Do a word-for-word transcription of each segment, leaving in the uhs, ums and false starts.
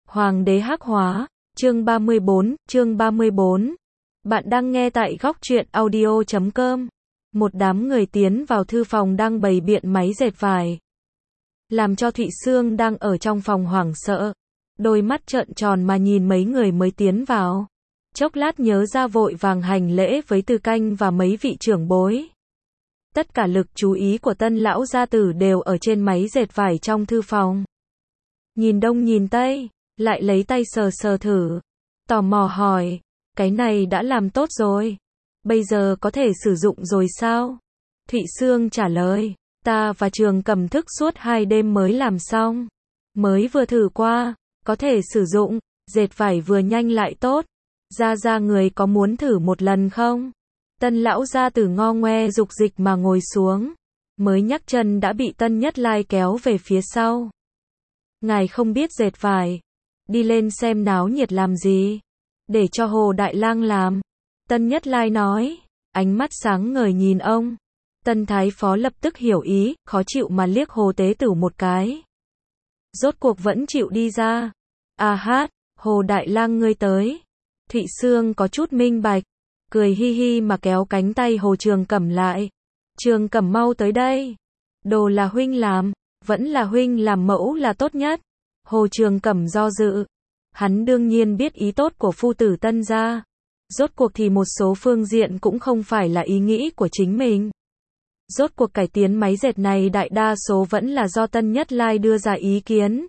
Hoàng đế hắc hóa, chương ba mươi bốn, chương ba mươi bốn. Bạn đang nghe tại góc truyện audio chấm com. Một đám người tiến vào thư phòng đang bày biện máy dệt vải. Làm cho Thụy Sương đang ở trong phòng hoảng sợ. Đôi mắt trợn tròn mà nhìn mấy người mới tiến vào. Chốc lát nhớ ra vội vàng hành lễ với Từ Canh và mấy vị trưởng bối. Tất cả lực chú ý của Tân lão gia tử đều ở trên máy dệt vải trong thư phòng. Nhìn đông nhìn tây, lại lấy tay sờ sờ thử. Tò mò hỏi, cái này đã làm tốt rồi. Bây giờ có thể sử dụng rồi sao? Thụy Sương trả lời, ta và Trường Cầm thức suốt hai đêm mới làm xong. Mới vừa thử qua, có thể sử dụng, dệt vải vừa nhanh lại tốt. Ra ra người có muốn thử một lần không? Tân lão gia tử ngo ngoe dục dịch mà ngồi xuống. Mới nhắc chân đã bị Tân Nhất Lai kéo về phía sau. Ngài không biết dệt vải. Đi lên xem náo nhiệt làm gì. Để cho Hồ Đại Lang làm. Tân Nhất Lai nói. Ánh mắt sáng ngời nhìn ông. Tân Thái Phó lập tức hiểu ý, khó chịu mà liếc Hồ Tế Tửu một cái. Rốt cuộc vẫn chịu đi ra. À hát, Hồ Đại Lang ngươi tới. Thụy Sương có chút minh bạch. Cười hi hi mà kéo cánh tay Hồ Trường Cẩm lại. Trường Cẩm mau tới đây. Đồ là huynh làm, vẫn là huynh làm mẫu là tốt nhất. Hồ Trường Cẩm do dự. Hắn đương nhiên biết ý tốt của phu tử Tân gia. Rốt cuộc thì một số phương diện cũng không phải là ý nghĩ của chính mình. Rốt cuộc cải tiến máy dệt này đại đa số vẫn là do Tân Nhất Lai đưa ra ý kiến.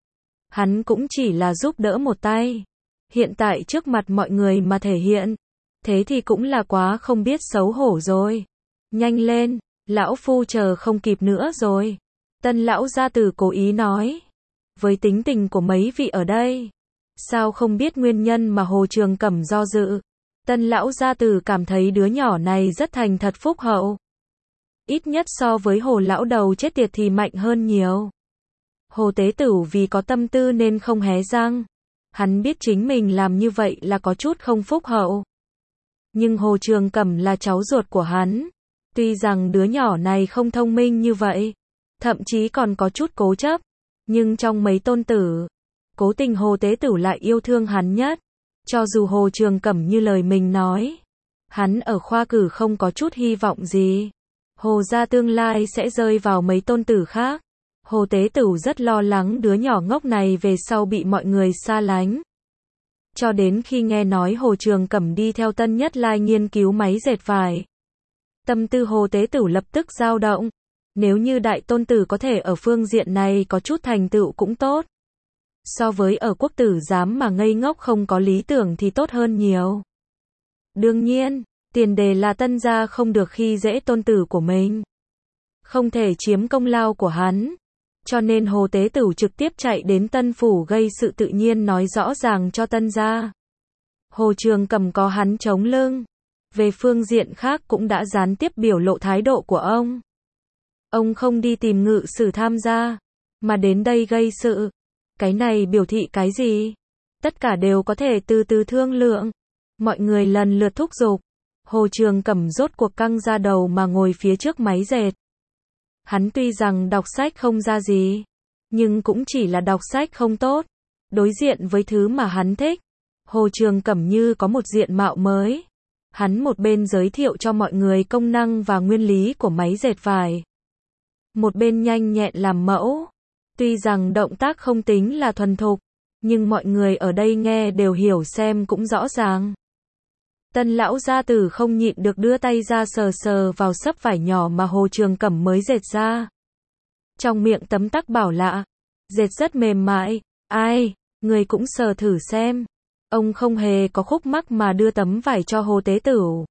Hắn cũng chỉ là giúp đỡ một tay. Hiện tại trước mặt mọi người mà thể hiện. Thế thì cũng là quá không biết xấu hổ rồi. Nhanh lên, lão phu chờ không kịp nữa rồi. Tân lão gia tử cố ý nói. Với tính tình của mấy vị ở đây, sao không biết nguyên nhân mà Hồ Trường Cẩm do dự. Tân lão gia tử cảm thấy đứa nhỏ này rất thành thật phúc hậu. Ít nhất so với Hồ lão đầu chết tiệt thì mạnh hơn nhiều. Hồ Tế Tửu vì có tâm tư nên không hé răng. Hắn biết chính mình làm như vậy là có chút không phúc hậu. Nhưng Hồ Trường Cẩm là cháu ruột của hắn. Tuy rằng đứa nhỏ này không thông minh như vậy, thậm chí còn có chút cố chấp, nhưng trong mấy tôn tử, cố tình Hồ Tế Tửu lại yêu thương hắn nhất. Cho dù Hồ Trường Cẩm như lời mình nói, hắn ở khoa cử không có chút hy vọng gì. Hồ gia tương lai sẽ rơi vào mấy tôn tử khác. Hồ Tế Tửu rất lo lắng đứa nhỏ ngốc này về sau bị mọi người xa lánh. Cho đến khi nghe nói Hồ Trường Cẩm đi theo Tân Nhất Lai nghiên cứu máy dệt vải. Tâm tư Hồ Tế Tửu lập tức dao động. Nếu như đại tôn tử có thể ở phương diện này có chút thành tựu cũng tốt. So với ở quốc tử giám mà ngây ngốc không có lý tưởng thì tốt hơn nhiều. Đương nhiên, tiền đề là Tân gia không được khi dễ tôn tử của mình. Không thể chiếm công lao của hắn. Cho nên Hồ Tế Tửu trực tiếp chạy đến Tân phủ gây sự tự nhiên nói rõ ràng cho Tân gia. Hồ Trường Cẩm có hắn chống lưng. Về phương diện khác cũng đã gián tiếp biểu lộ thái độ của ông. Ông không đi tìm ngự sử tham gia, mà đến đây gây sự. Cái này biểu thị cái gì? Tất cả đều có thể từ từ thương lượng. Mọi người lần lượt thúc giục. Hồ Trường Cẩm rốt cuộc căng ra đầu mà ngồi phía trước máy dệt. Hắn tuy rằng đọc sách không ra gì, nhưng cũng chỉ là đọc sách không tốt. Đối diện với thứ mà hắn thích, Hồ Trường Cẩm như có một diện mạo mới. Hắn một bên giới thiệu cho mọi người công năng và nguyên lý của máy dệt vải. Một bên nhanh nhẹn làm mẫu. Tuy rằng động tác không tính là thuần thục, nhưng mọi người ở đây nghe đều hiểu xem cũng rõ ràng. Tân lão gia tử không nhịn được đưa tay ra sờ sờ vào xấp vải nhỏ mà Hồ Trường Cẩm mới dệt ra. Trong miệng tấm tắc bảo lạ, dệt rất mềm mại, ai, người cũng sờ thử xem. Ông không hề có khúc mắc mà đưa tấm vải cho Hồ Tế Tửu.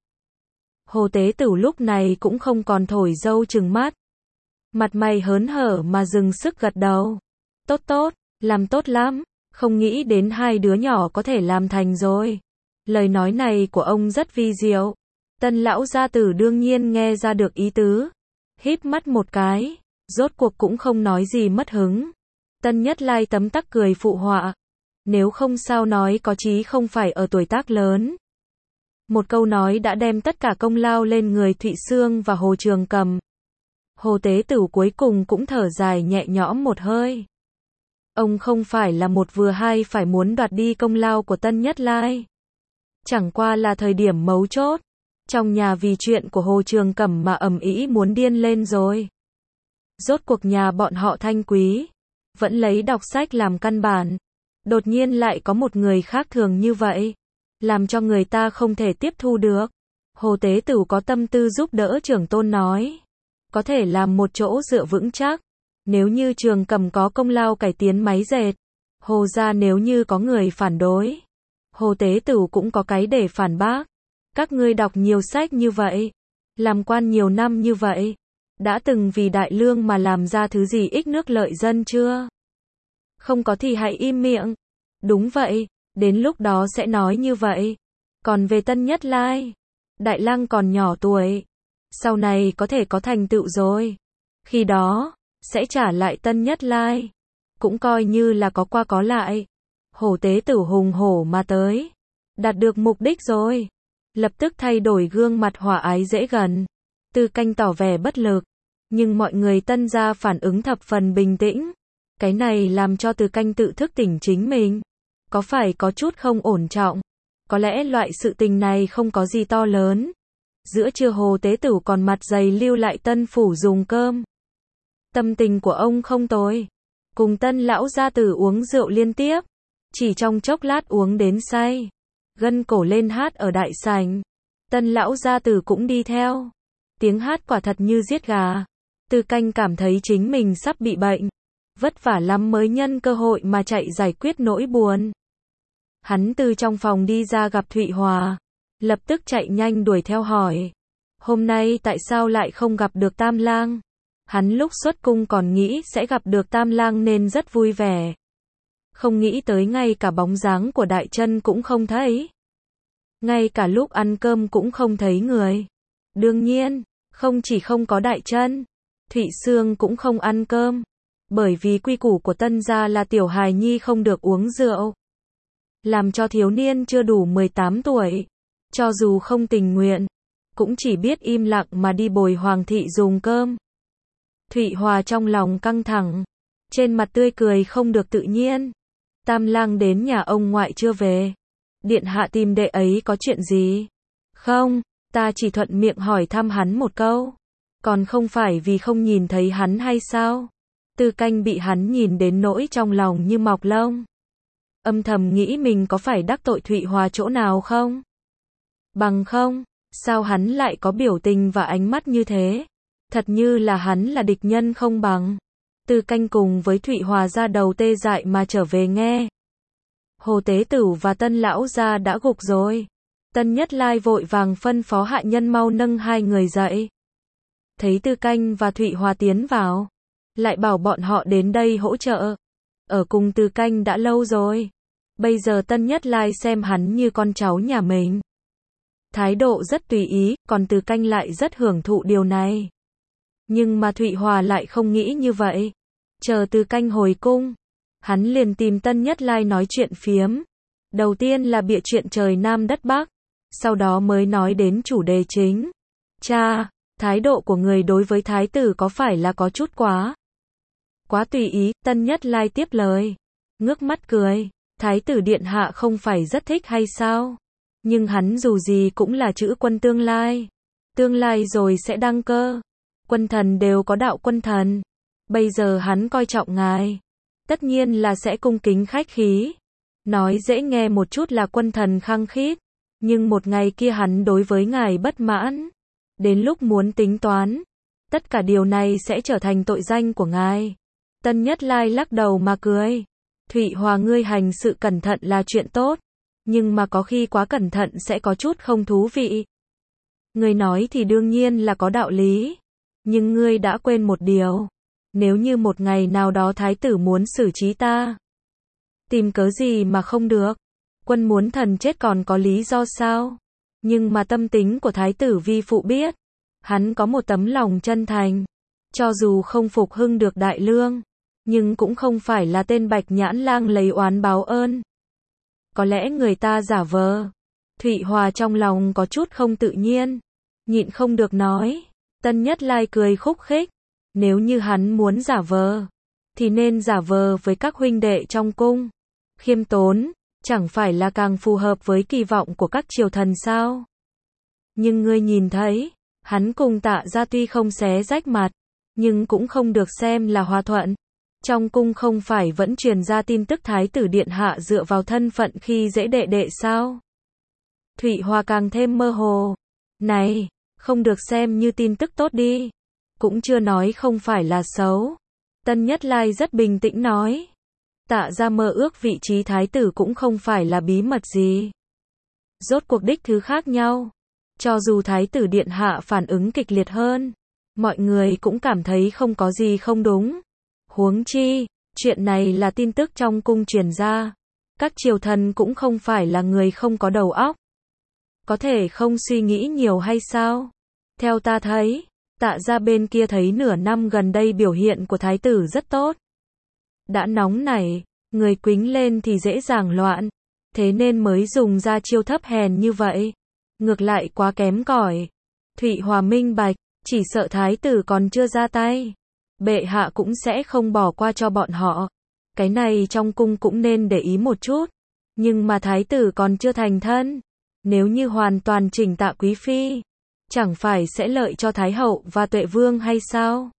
Hồ Tế Tửu lúc này cũng không còn thổi dâu trừng mắt. Mặt mày hớn hở mà dừng sức gật đầu. Tốt tốt, làm tốt lắm, không nghĩ đến hai đứa nhỏ có thể làm thành rồi. Lời nói này của ông rất vi diệu. Tân lão gia tử đương nhiên nghe ra được ý tứ. Híp mắt một cái, rốt cuộc cũng không nói gì mất hứng. Tân Nhất Lai tấm tắc cười phụ họa. Nếu không sao nói có chí không phải ở tuổi tác lớn. Một câu nói đã đem tất cả công lao lên người Thụy Sương và Hồ Trường Cẩm. Hồ Tế Tửu cuối cùng cũng thở dài nhẹ nhõm một hơi. Ông không phải là một vừa hai phải muốn đoạt đi công lao của Tân Nhất Lai. Chẳng qua là thời điểm mấu chốt. Trong nhà vì chuyện của Hồ Trường Cẩm mà ầm ĩ muốn điên lên rồi. Rốt cuộc nhà bọn họ Thanh Quý vẫn lấy đọc sách làm căn bản. Đột nhiên lại có một người khác thường như vậy. Làm cho người ta không thể tiếp thu được. Hồ Tế Tửu có tâm tư giúp đỡ trưởng tôn nói. Có thể làm một chỗ dựa vững chắc. Nếu như Trường Cẩm có công lao cải tiến máy dệt. Hồ gia nếu như có người phản đối. Hồ Tế Tửu cũng có cái để phản bác. Các ngươi đọc nhiều sách như vậy. Làm quan nhiều năm như vậy. Đã từng vì đại lương mà làm ra thứ gì ích nước lợi dân chưa? Không có thì hãy im miệng. Đúng vậy, đến lúc đó sẽ nói như vậy. Còn về Tân Nhất Lai, Đại Lang còn nhỏ tuổi. Sau này có thể có thành tựu rồi. Khi đó, sẽ trả lại Tân Nhất Lai. Cũng coi như là có qua có lại. Hồ Tế Tửu hùng hổ mà tới. Đạt được mục đích rồi. Lập tức thay đổi gương mặt hòa ái dễ gần. Tư Canh tỏ vẻ bất lực. Nhưng mọi người Tân gia phản ứng thập phần bình tĩnh. Cái này làm cho Từ Canh tự thức tỉnh chính mình. Có phải có chút không ổn trọng. Có lẽ loại sự tình này không có gì to lớn. Giữa trưa Hồ Tế Tửu còn mặt dày lưu lại Tân phủ dùng cơm. Tâm tình của ông không tồi. Cùng Tân lão gia tử uống rượu liên tiếp. Chỉ trong chốc lát uống đến say. Gân cổ lên hát ở đại sảnh. Tân lão gia tử cũng đi theo. Tiếng hát quả thật như giết gà. Tư Canh cảm thấy chính mình sắp bị bệnh. Vất vả lắm mới nhân cơ hội mà chạy giải quyết nỗi buồn. Hắn từ trong phòng đi ra gặp Thụy Hòa. Lập tức chạy nhanh đuổi theo hỏi. Hôm nay tại sao lại không gặp được Tam Lang? Hắn lúc xuất cung còn nghĩ sẽ gặp được Tam Lang nên rất vui vẻ. Không nghĩ tới ngay cả bóng dáng của Đại Chân cũng không thấy. Ngay cả lúc ăn cơm cũng không thấy người. Đương nhiên, không chỉ không có Đại Chân, Thụy Sương cũng không ăn cơm. Bởi vì quy củ của Tân gia là tiểu hài nhi không được uống rượu. Làm cho thiếu niên chưa đủ mười tám tuổi. Cho dù không tình nguyện, cũng chỉ biết im lặng mà đi bồi Hoàng thị dùng cơm. Thụy Hòa trong lòng căng thẳng. Trên mặt tươi cười không được tự nhiên. Tam Lang đến nhà ông ngoại chưa về. Điện hạ tìm đệ ấy có chuyện gì? Không, ta chỉ thuận miệng hỏi thăm hắn một câu. Còn không phải vì không nhìn thấy hắn hay sao? Tư Canh bị hắn nhìn đến nỗi trong lòng như mọc lông. Âm thầm nghĩ mình có phải đắc tội Thụy Hòa chỗ nào không? Bằng không, sao hắn lại có biểu tình và ánh mắt như thế? Thật như là hắn là địch nhân không bằng. Tư Canh cùng với Thụy Hòa ra đầu tê dại mà trở về nghe. Hồ Tế Tửu và Tân lão gia đã gục rồi. Tân Nhất Lai vội vàng phân phó hạ nhân mau nâng hai người dậy. Thấy Tư Canh và Thụy Hòa tiến vào, lại bảo bọn họ đến đây hỗ trợ. Ở cùng Tư Canh đã lâu rồi. Bây giờ Tân Nhất Lai xem hắn như con cháu nhà mình. Thái độ rất tùy ý, còn Tư Canh lại rất hưởng thụ điều này. Nhưng mà Thụy Hòa lại không nghĩ như vậy. Chờ Tư Canh hồi cung, hắn liền tìm Tân Nhất Lai nói chuyện phiếm. Đầu tiên là bịa chuyện trời Nam đất Bắc, sau đó mới nói đến chủ đề chính. Cha, thái độ của người đối với thái tử có phải là có chút quá? Quá tùy ý, Tân Nhất Lai tiếp lời. Ngước mắt cười, thái tử điện hạ không phải rất thích hay sao? Nhưng hắn dù gì cũng là chữ quân tương lai. Tương lai rồi sẽ đăng cơ. Quân thần đều có đạo quân thần. Bây giờ hắn coi trọng ngài. Tất nhiên là sẽ cung kính khách khí. Nói dễ nghe một chút là quân thần khăng khít. Nhưng một ngày kia hắn đối với ngài bất mãn. Đến lúc muốn tính toán. Tất cả điều này sẽ trở thành tội danh của ngài. Tân Nhất Lai lắc đầu mà cười. Thụy Hòa ngươi hành sự cẩn thận là chuyện tốt. Nhưng mà có khi quá cẩn thận sẽ có chút không thú vị. Ngươi nói thì đương nhiên là có đạo lý. Nhưng ngươi đã quên một điều. Nếu như một ngày nào đó thái tử muốn xử trí ta. Tìm cớ gì mà không được. Quân muốn thần chết còn có lý do sao? Nhưng mà tâm tính của thái tử vi phụ biết. Hắn có một tấm lòng chân thành. Cho dù không phục hưng được đại lương. Nhưng cũng không phải là tên bạch nhãn lang lấy oán báo ơn. Có lẽ người ta giả vờ. Thụy Hòa trong lòng có chút không tự nhiên. Nhịn không được nói. Tân Nhất Lai cười khúc khích. Nếu như hắn muốn giả vờ. thì nên giả vờ với các huynh đệ trong cung. Khiêm tốn, chẳng phải là càng phù hợp với kỳ vọng của các triều thần sao? Nhưng ngươi nhìn thấy, hắn cùng Tạ Gia tuy không xé rách mặt, nhưng cũng không được xem là hòa thuận. Trong cung không phải vẫn truyền ra tin tức Thái tử Điện Hạ dựa vào thân phận khi dễ đệ đệ sao? Thụy Hòa càng thêm mơ hồ. Này, không được xem như tin tức tốt đi. Cũng chưa nói không phải là xấu. Tân Nhất Lai rất bình tĩnh nói. Tạ Gia mơ ước vị trí thái tử cũng không phải là bí mật gì. Rốt cuộc đích thứ khác nhau. Cho dù Thái tử Điện Hạ phản ứng kịch liệt hơn, mọi người cũng cảm thấy không có gì không đúng. Huống chi, chuyện này là tin tức trong cung truyền ra. Các triều thần cũng không phải là người không có đầu óc. Có thể không suy nghĩ nhiều hay sao? Theo ta thấy, Tạ Gia bên kia thấy nửa năm gần đây biểu hiện của thái tử rất tốt. Đã nóng nảy, người quính lên thì dễ dàng loạn. Thế nên mới dùng ra chiêu thấp hèn như vậy. Ngược lại quá kém cỏi. Thụy Hòa minh bạch, chỉ sợ thái tử còn chưa ra tay. Bệ hạ cũng sẽ không bỏ qua cho bọn họ. Cái này trong cung cũng nên để ý một chút. Nhưng mà thái tử còn chưa thành thân. Nếu như hoàn toàn chỉnh Tạ quý phi, chẳng phải sẽ lợi cho Thái hậu và Tuệ vương hay sao?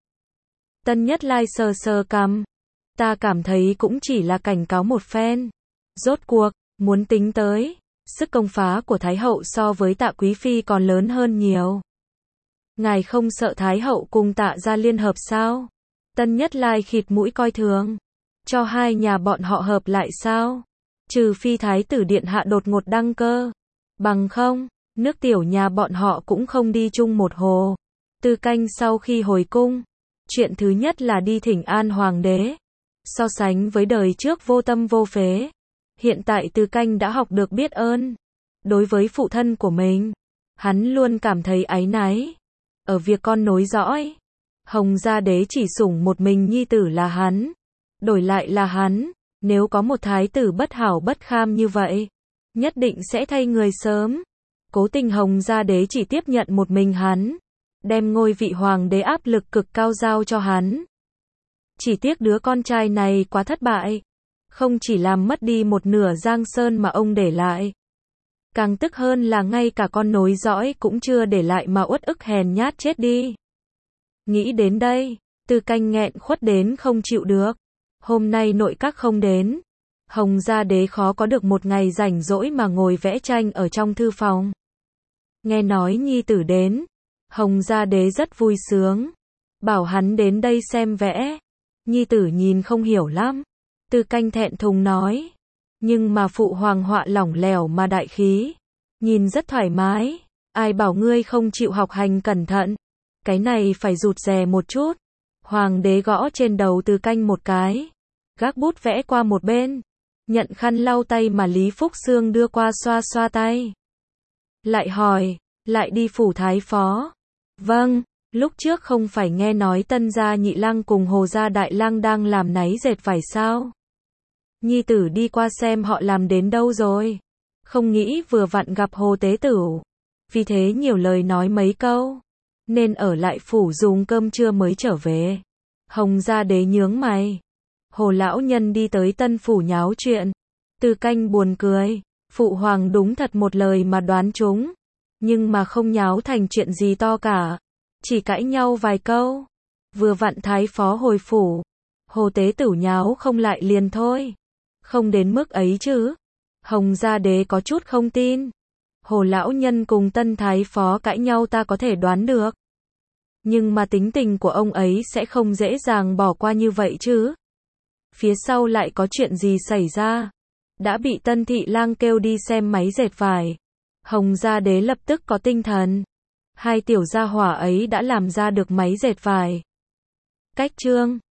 Tân Nhất Lai sờ sờ cằm. Ta cảm thấy cũng chỉ là cảnh cáo một phen. Rốt cuộc, muốn tính tới, sức công phá của Thái hậu so với Tạ quý phi còn lớn hơn nhiều. Ngài không sợ Thái hậu cùng Tạ Gia liên hợp sao? Tân Nhất Lai khịt mũi coi thường. Cho hai nhà bọn họ hợp lại sao? Trừ phi Thái tử Điện Hạ đột ngột đăng cơ. Bằng không, nước tiểu nhà bọn họ cũng không đi chung một hồ. Tư Canh sau khi hồi cung, chuyện thứ nhất là đi thỉnh an hoàng đế. So sánh với đời trước vô tâm vô phế, hiện tại Tư Canh đã học được biết ơn. Đối với phụ thân của mình, hắn luôn cảm thấy áy náy. Ở việc con nối dõi, Hồng Gia Đế chỉ sủng một mình nhi tử là hắn. Đổi lại là hắn, nếu có một thái tử bất hảo bất kham như vậy, nhất định sẽ thay người sớm. Cố tình Hồng Gia Đế chỉ tiếp nhận một mình hắn, đem ngôi vị hoàng đế áp lực cực cao giao cho hắn. Chỉ tiếc đứa con trai này quá thất bại, không chỉ làm mất đi một nửa Giang Sơn mà ông để lại. Càng tức hơn là ngay cả con nối dõi cũng chưa để lại mà uất ức hèn nhát chết đi. Nghĩ đến đây, Tư Canh nghẹn khuất đến không chịu được. Hôm nay nội các không đến, Hồng Gia Đế khó có được một ngày rảnh rỗi mà ngồi vẽ tranh ở trong thư phòng. Nghe nói nhi tử đến, Hồng Gia Đế rất vui sướng, bảo hắn đến đây xem vẽ. Nhi tử nhìn không hiểu lắm. Tư Canh thẹn thùng nói. Nhưng mà phụ hoàng họa lỏng lẻo mà đại khí, nhìn rất thoải mái. Ai bảo ngươi không chịu học hành cẩn thận. Cái này phải rụt rè một chút. Hoàng đế gõ trên đầu Tư Canh một cái, gác bút vẽ qua một bên, nhận khăn lau tay mà Lý Phúc Xương đưa qua xoa xoa tay. Lại hỏi, lại đi phủ thái phó? Vâng, lúc trước không phải nghe nói Tân gia nhị lang cùng Hồ gia đại lang đang làm náy dệt vải sao? Nhi tử đi qua xem họ làm đến đâu rồi. Không nghĩ vừa vặn gặp Hồ tế tửu, vì thế nhiều lời nói mấy câu, nên ở lại phủ dùng cơm trưa mới trở về. Hồng Gia Đế nhướng mày. Hồ lão nhân đi tới Tân phủ nháo chuyện. Tư Canh buồn cười. Phụ hoàng đúng thật một lời mà đoán trúng, nhưng mà không nháo thành chuyện gì to cả, chỉ cãi nhau vài câu. Vừa vặn thái phó hồi phủ, Hồ tế tửu nháo không lại liền thôi. Không đến mức ấy chứ. Hồng Gia Đế có chút không tin. Hồ lão nhân cùng Tân thái phó cãi nhau ta có thể đoán được, nhưng mà tính tình của ông ấy sẽ không dễ dàng bỏ qua như vậy chứ. Phía sau lại có chuyện gì xảy ra? Đã bị Tân thị lang kêu đi xem máy dệt vải. Hồng Gia Đế lập tức có tinh thần. Hai tiểu gia hỏa ấy đã làm ra được máy dệt vải. Cách chương